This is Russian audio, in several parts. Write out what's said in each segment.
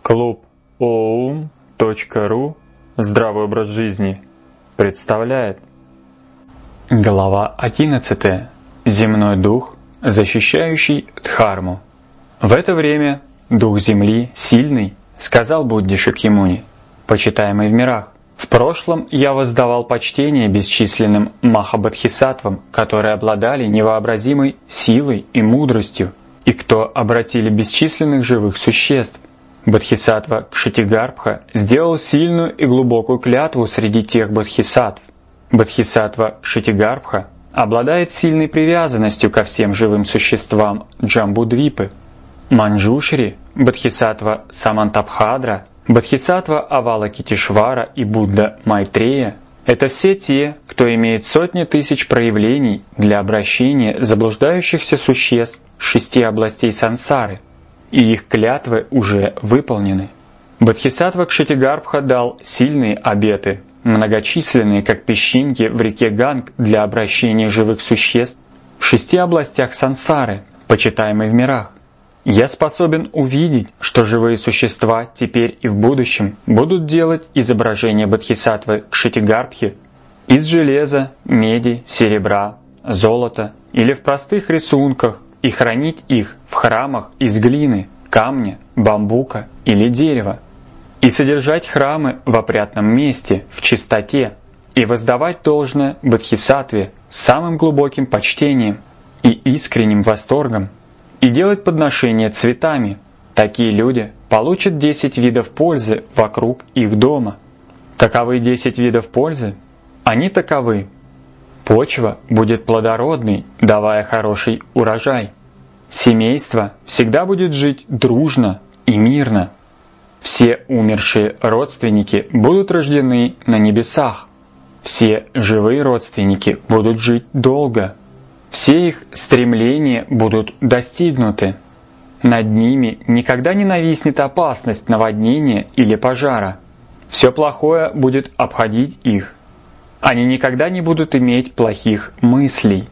Клуб oum.ru «Здравый образ жизни» представляет. Глава 11. Земной дух, защищающий Дхарму. В это время дух Земли, сильный, сказал Будде Шакьямуни, почитаемый в мирах: «В прошлом я воздавал почтение бесчисленным махабодхисаттвам, которые обладали невообразимой силой и мудростью, и кто обратили бесчисленных живых существ. Бодхисаттва Кшитигарбха сделал сильную и глубокую клятву среди тех бодхисаттв. Бодхисаттва Кшитигарбха обладает сильной привязанностью ко всем живым существам Джамбудвипы. Манджушри, Бодхисаттва Самантабхадра, Бодхисаттва Авалокитешвара и Будда Майтрея — это все те, кто имеет сотни тысяч проявлений для обращения заблуждающихся существ 6 областей сансары, и их клятвы уже выполнены. Бодхисаттва Кшитигарбха дал сильные обеты, многочисленные, как песчинки в реке Ганг, для обращения живых существ в 6 областях сансары, почитаемой в мирах. Я способен увидеть, что живые существа теперь и в будущем будут делать изображения Бодхисаттвы Кшитигарбхи из железа, меди, серебра, золота или в простых рисунках, и хранить их в храмах из глины, камня, бамбука или дерева, и содержать храмы в опрятном месте, в чистоте, и воздавать должное Бодхисаттве с самым глубоким почтением и искренним восторгом, и делать подношения цветами. Такие люди получат 10 видов пользы вокруг их дома. Каковы 10 видов пользы? Они таковы. Почва будет плодородной, давая хороший урожай. Семейство всегда будет жить дружно и мирно. Все умершие родственники будут рождены на небесах. Все живые родственники будут жить долго. Все их стремления будут достигнуты. Над ними никогда не нависнет опасность наводнения или пожара. Все плохое будет обходить их. Они никогда не будут иметь плохих мыслей.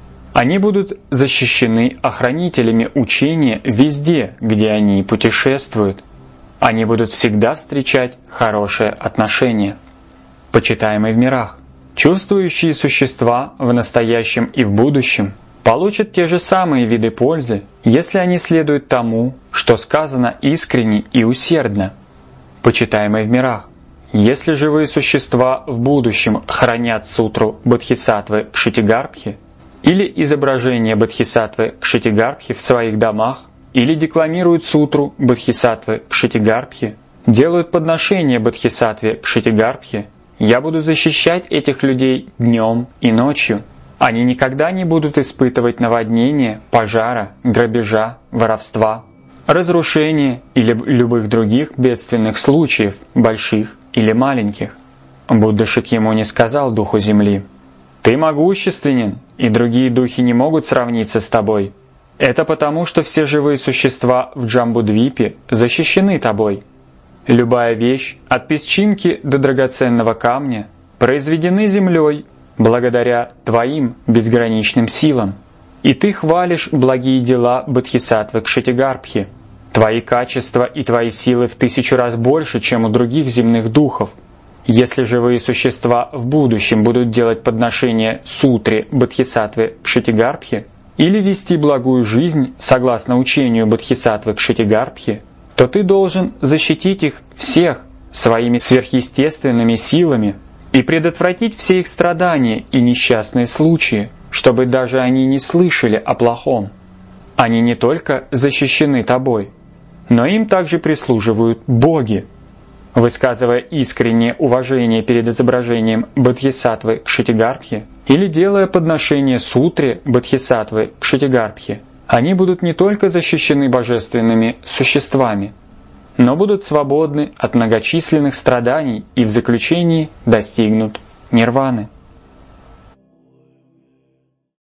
Они будут защищены охранителями учения везде, где они путешествуют. Они будут всегда встречать хорошее отношение. Почитаемые в мирах, чувствующие существа в настоящем и в будущем получат те же самые виды пользы, если они следуют тому, что сказано искренне и усердно. Почитаемые в мирах, если живые существа в будущем хранят сутру Бодхисаттвы Кшитигарбхи или изображение Бодхисаттвы Кшитигарбхи в своих домах, или декламируют сутру Бодхисаттвы Кшитигарбхи, делают подношения Бодхисаттве Кшитигарбхи, я буду защищать этих людей днем и ночью. Они никогда не будут испытывать наводнения, пожара, грабежа, воровства, разрушения или любых других бедственных случаев, больших или маленьких. Будда Шакьямуни сказал духу земли: «Ты могущественен, и другие духи не могут сравниться с тобой. Это потому, что все живые существа в Джамбудвипе защищены тобой. Любая вещь, от песчинки до драгоценного камня, произведены землей благодаря твоим безграничным силам. И ты хвалишь благие дела Бодхисаттвы Кшитигарбхи. Твои качества и твои силы в 1000 раз больше, чем у других земных духов. Если живые существа в будущем будут делать подношения сутре Бодхисаттвы Кшитигарбхи или вести благую жизнь согласно учению Бодхисаттвы Кшитигарбхи, то ты должен защитить их всех своими сверхъестественными силами и предотвратить все их страдания и несчастные случаи, чтобы даже они не слышали о плохом. Они не только защищены тобой, но им также прислуживают боги». Высказывая искреннее уважение перед изображением Бодхисаттвы Кшитигарбхи или делая подношение сутре Бодхисаттвы Кшитигарбхи, они будут не только защищены божественными существами, но будут свободны от многочисленных страданий и в заключении достигнут нирваны.